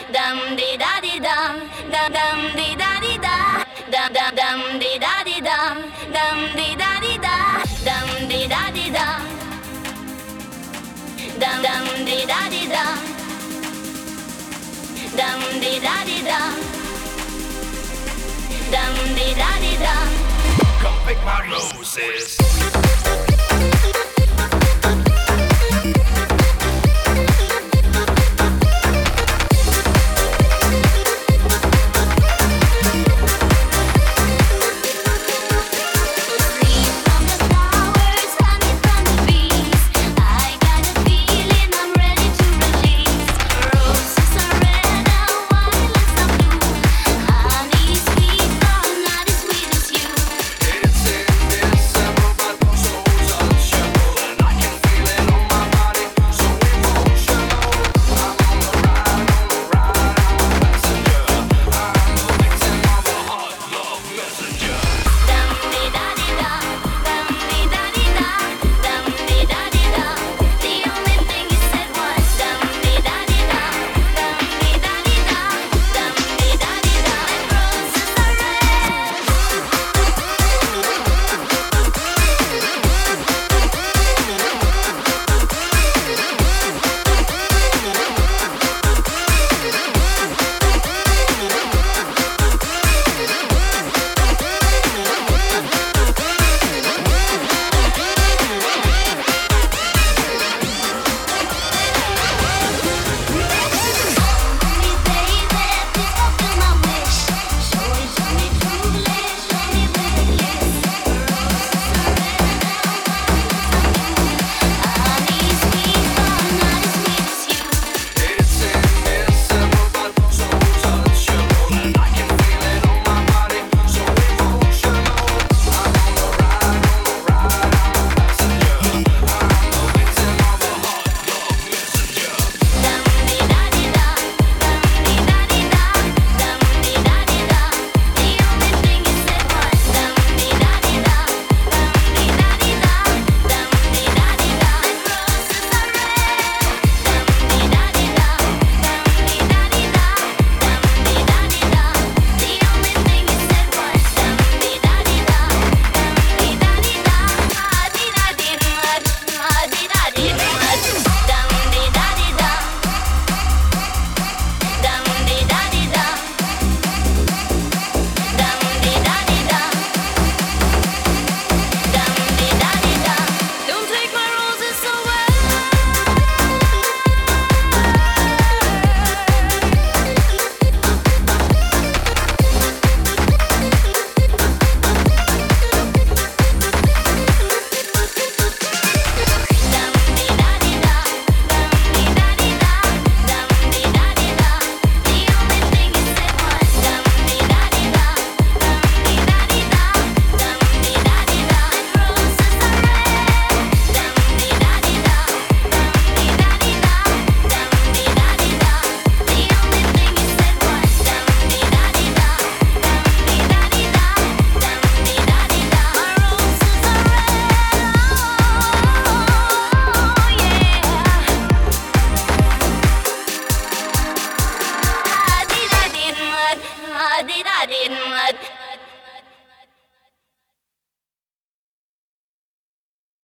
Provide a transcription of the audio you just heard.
dum di da di dum, dum di da di da, dum di da di dum, dum di da di da, dum di da di dum, dum di da di dum, dum di da di dum, dum di da di dum. Come pick my roses.